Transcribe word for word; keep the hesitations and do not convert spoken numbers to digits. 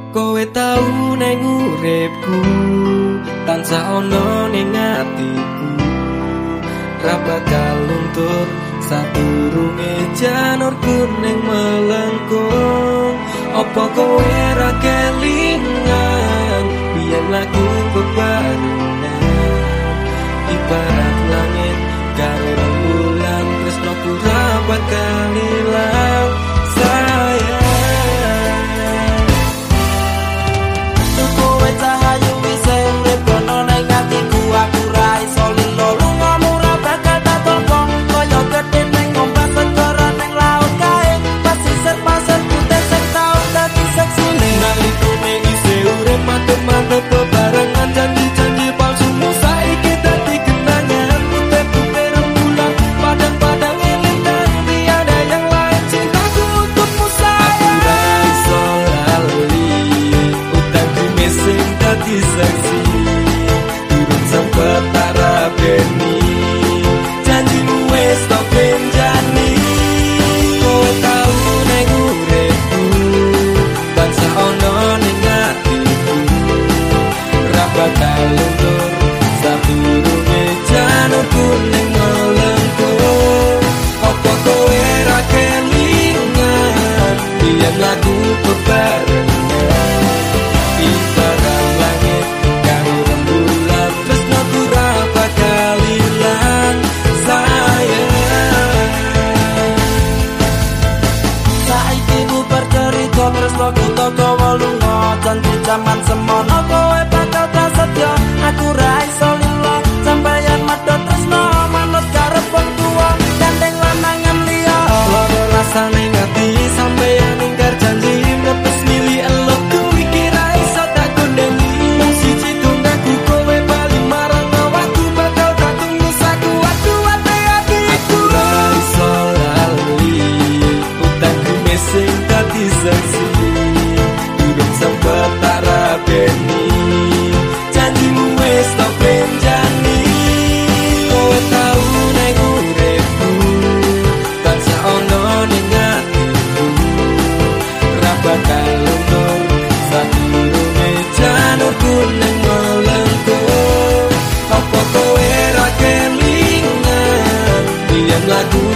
Kowe tau neng uripku, tansah ono ning atiku. Ra bakal luntur sadurunge janur kuning melengkung. Apa kowe ra kelingan biyen lagu bebarengan, ibarat langit karo rembulan, tresnoku ra bakal ilang sayang. Kowe cahayu wise urip kono ning atiku, aku ra iso lilo lungamu ra bakal tak tolong. Kaya gedhe ning ombak segara ning laut kae, pasisir pasir putih sing tau dadi seksine. Nalikane isih urip mantep-mantep bebarengan, janji-janji palsumu saiki dadi kenangan. Putih-putih rembulan, padang-padang elintang, tiada yang lain cintaku untukmu sayang. Aku ra iso lali utangku sing dadi saksi, durung sempet tarabeni janjimu wis tak benjani. Kowe tau ning uripku, tansah ono ning atiku. Ra bakal luntur sadurunge janur kuning melengkung. Apa kowe ra kelingan biyen lagu bebarengan, ibarat langit karo rembulan, tresnoku ra bakal ilang sayang. Saiki ku bercerita tresnoku toko lunga, janji jaman semono kowe bakal prasetyo. Aku ra iso lilo sampeyan medhot tresno manut karep wong tuwa, gandeng lanangan liya. Loro rasane ngati sampeyan ingkar janji, mlepes mili elokku iki ra iso tak kondeni. Wong siji tunggaku kowe bali marang awakku, bakal tak tunggu sakuat-kuat atiku. Aku ra iso lali utangku sing dadi saksi, durung sempet tarabeni janjimu wis tak benjani. Kowe tau ning uripku, tansah ono ning atiku. Ra bakal luntur sadurunge janur kuning melengkung. Apa kowe ra kelingan biyen lagu